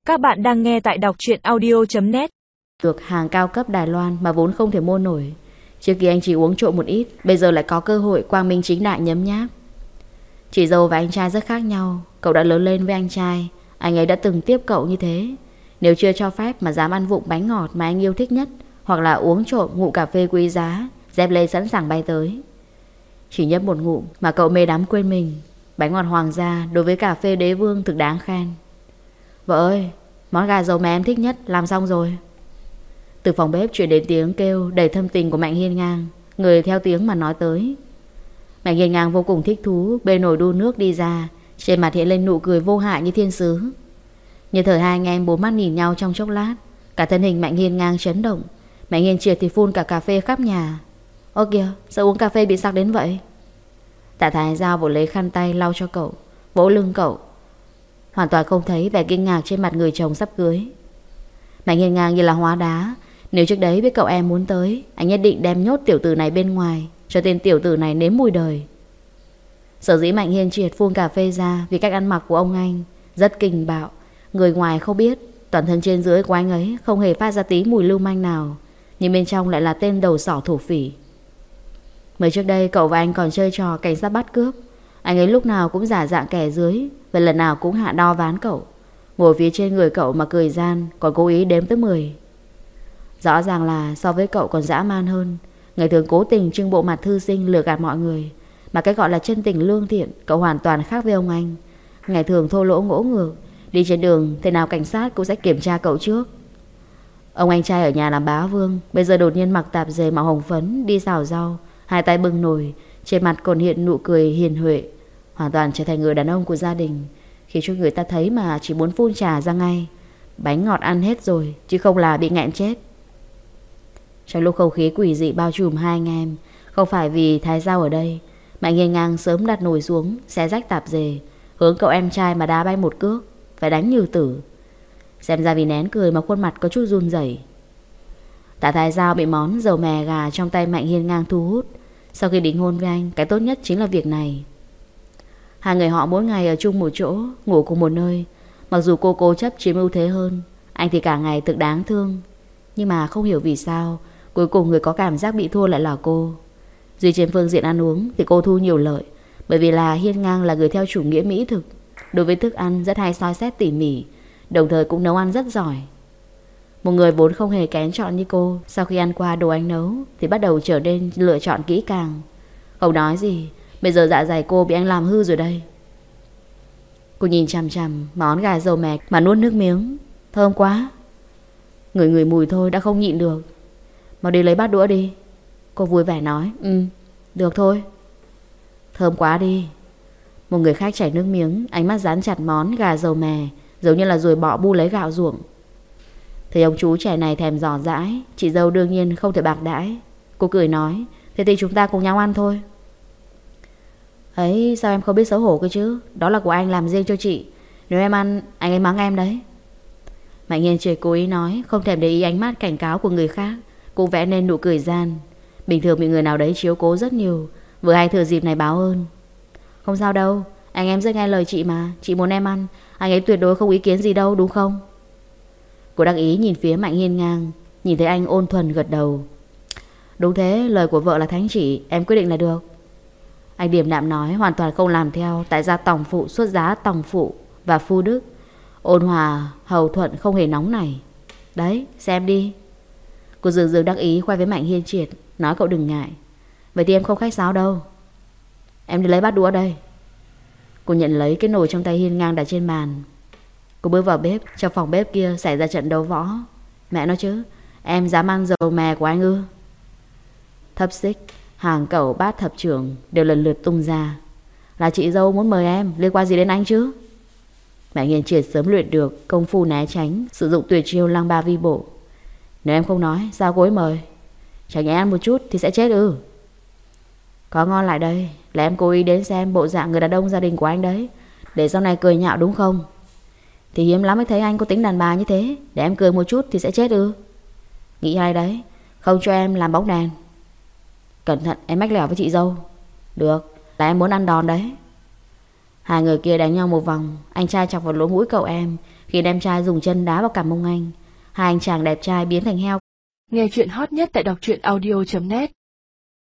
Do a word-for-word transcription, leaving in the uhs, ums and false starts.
Các bạn đang nghe tại đọc truyện audio chấm net. Được hàng cao cấp Đài Loan mà vốn không thể mua nổi. Trước kia anh chỉ uống trộm một ít, bây giờ lại có cơ hội quang minh chính đại nhấm nháp. Chị dâu và anh trai rất khác nhau. Cậu đã lớn lên với anh trai, anh ấy đã từng tiếp cậu như thế. Nếu chưa cho phép mà dám ăn vụng bánh ngọt mà anh yêu thích nhất, hoặc là uống trộm ngụm cà phê quý giá, dép lê sẵn sàng bay tới. Chỉ nhấp một ngụm mà cậu mê đắm quên mình. Bánh ngọt hoàng gia đối với cà phê đế vương thực đáng khen. Vợ ơi, món gà dầu mà em thích nhất làm xong rồi. Từ phòng bếp truyền đến tiếng kêu đầy thâm tình của Mạnh Hiên Ngang, người theo tiếng mà nói tới. Mạnh Hiên Ngang vô cùng thích thú bê nồi đun nước đi ra, trên mặt hiện lên nụ cười vô hại như thiên sứ. Như thời hai anh em bốn mắt nhìn nhau trong chốc lát, cả thân hình Mạnh Hiên Ngang chấn động. Mạnh Hiên Triệt thì phun cả cà phê khắp nhà. Ơ kìa, sao uống cà phê bị sặc đến vậy? Tạ Thái Giao vội lấy khăn tay lau cho cậu, vỗ lưng cậu, hoàn toàn không thấy vẻ kinh ngạc trên mặt người chồng sắp cưới. Mạnh Hiên Ngang như là hóa đá. Nếu trước đấy biết cậu em muốn tới, anh nhất định đem nhốt tiểu tử này bên ngoài, cho tên tiểu tử này nếm mùi đời. Sở dĩ Mạnh Hiên Triệt phun cà phê ra vì cách ăn mặc của ông anh rất kình bạo. Người ngoài không biết, toàn thân trên dưới của anh ấy không hề phát ra tí mùi lưu manh nào, nhưng bên trong lại là tên đầu sỏ thổ phỉ. Mới trước đây cậu và anh còn chơi trò cảnh sát bắt cướp. Anh ấy lúc nào cũng giả dạng kẻ dưới, và lần nào cũng hạ đo ván cậu, ngồi phía trên người cậu mà cười gian, còn cố ý đếm tới mười. Rõ ràng là so với cậu còn dã man hơn. Ngày thường cố tình trưng bộ mặt thư sinh lừa gạt mọi người, mà cái gọi là chân tình lương thiện cậu hoàn toàn khác với ông anh. Ngày thường thô lỗ ngỗ ngược, đi trên đường thế nào cảnh sát cũng sẽ kiểm tra cậu trước. Ông anh trai ở nhà làm bá vương, bây giờ đột nhiên mặc tạp dề màu hồng phấn đi xào rau, hai tay bưng nồi, trên mặt còn hiện nụ cười hiền huệ, hoàn toàn trở thành người đàn ông của gia đình, khi cho người ta thấy mà chỉ muốn phun trà ra ngay. Bánh ngọt ăn hết rồi, chứ không là bị nghẹn chết. Trong lúc không khí quỷ dị bao trùm hai anh em, không phải vì Thái Giao ở đây, Mạnh Hiên Ngang sớm đặt nồi xuống, xé rách tạp dề, hướng cậu em trai mà đá bay một cước, phải đánh như tử. Xem ra vì nén cười mà khuôn mặt có chút run rẩy. Tạ Thái Giao bị món dầu mè gà trong tay Mạnh Hiên Ngang thu hút. Sau khi đính hôn với anh, cái tốt nhất chính là việc này. Hai người họ mỗi ngày ở chung một chỗ, ngủ cùng một nơi. Mặc dù cô cố chấp chiếm ưu thế hơn, anh thì cả ngày thực đáng thương. Nhưng mà không hiểu vì sao, cuối cùng người có cảm giác bị thua lại là cô. Duy trên phương diện ăn uống thì cô thu nhiều lợi, bởi vì là Hiên Ngang là người theo chủ nghĩa mỹ thực, đối với thức ăn rất hay soi xét tỉ mỉ, đồng thời cũng nấu ăn rất giỏi. Một người vốn không hề kén chọn như cô, sau khi ăn qua đồ anh nấu thì bắt đầu trở nên lựa chọn kỹ càng. Không nói gì, bây giờ dạ dày cô bị anh làm hư rồi đây. Cô nhìn chằm chằm món gà dầu mè mà nuốt nước miếng. Thơm quá. Ngửi ngửi mùi thôi đã không nhịn được. Mau đi lấy bát đũa đi. Cô vui vẻ nói. Ừ, được thôi. Thơm quá đi. Một người khác chảy nước miếng, ánh mắt dán chặt món gà dầu mè, giống như là ruồi bọ bu lấy gạo ruộng. Thấy ông chú trẻ này thèm dò dãi, chị dâu đương nhiên không thể bạc đãi. Cô cười nói. Thế thì chúng ta cùng nhau ăn thôi. Ấy, sao em không biết xấu hổ cơ chứ? Đó là của anh làm riêng cho chị. Nếu em ăn, anh ấy mắng em đấy. Mạnh Hiên Triệt cố ý nói, không thèm để ý ánh mắt cảnh cáo của người khác. Cô vẽ nên nụ cười gian. Bình thường bị người nào đấy chiếu cố rất nhiều, vừa hay thừa dịp này báo ơn. Không sao đâu, anh em rất nghe lời chị mà. Chị muốn em ăn, anh ấy tuyệt đối không ý kiến gì đâu, đúng không? Cô đắc ý nhìn phía Mạnh Hiên Ngang, nhìn thấy anh ôn thuần gật đầu. Đúng thế, lời của vợ là thánh chỉ, em quyết định là được. Anh điềm đạm nói, hoàn toàn không làm theo tại gia tòng phụ xuất giá tòng phụ và phu đức, ôn hòa hầu thuận không hề nóng này. Đấy, xem đi. Cô dường dường đắc ý khoe với Mạnh Hiên Triệt, nói cậu đừng ngại. Vậy thì em không khách sáo đâu. Em đi lấy bát đũa đây. Cô nhận lấy cái nồi trong tay Hiên Ngang đặt trên bàn. Cô bước vào bếp, trong phòng bếp kia xảy ra trận đấu võ. Mẹ nói chứ, em dám ăn dầu mè của anh ư? Thấp xích, hàng cẩu, bát thập trưởng đều lần lượt tung ra. Là chị dâu muốn mời em, liên quan gì đến anh chứ? Mạnh Hiên Triệt sớm luyện được công phu né tránh, sử dụng tuyệt chiêu lăng ba vi bộ. Nếu em không nói, sao cô ấy mời? Chẳng nhẽ ăn một chút thì sẽ chết ư? Có ngon lại đây, là em cố ý đến xem bộ dạng người đàn ông gia đình của anh đấy, để sau này cười nhạo đúng không? Thì hiếm lắm mới thấy anh có tính đàn bà như thế. Để em cười một chút thì sẽ chết ư? Nghĩ hay đấy, không cho em làm bóng đèn. Cẩn thận em mách lẻo với chị dâu. Được, là em muốn ăn đòn đấy. Hai người kia đánh nhau một vòng. Anh trai chọc vào lỗ mũi cậu em, khiến em trai dùng chân đá vào cằm mông anh. Hai anh chàng đẹp trai biến thành heo. Nghe chuyện hot nhất tại đọc truyện audio chấm net.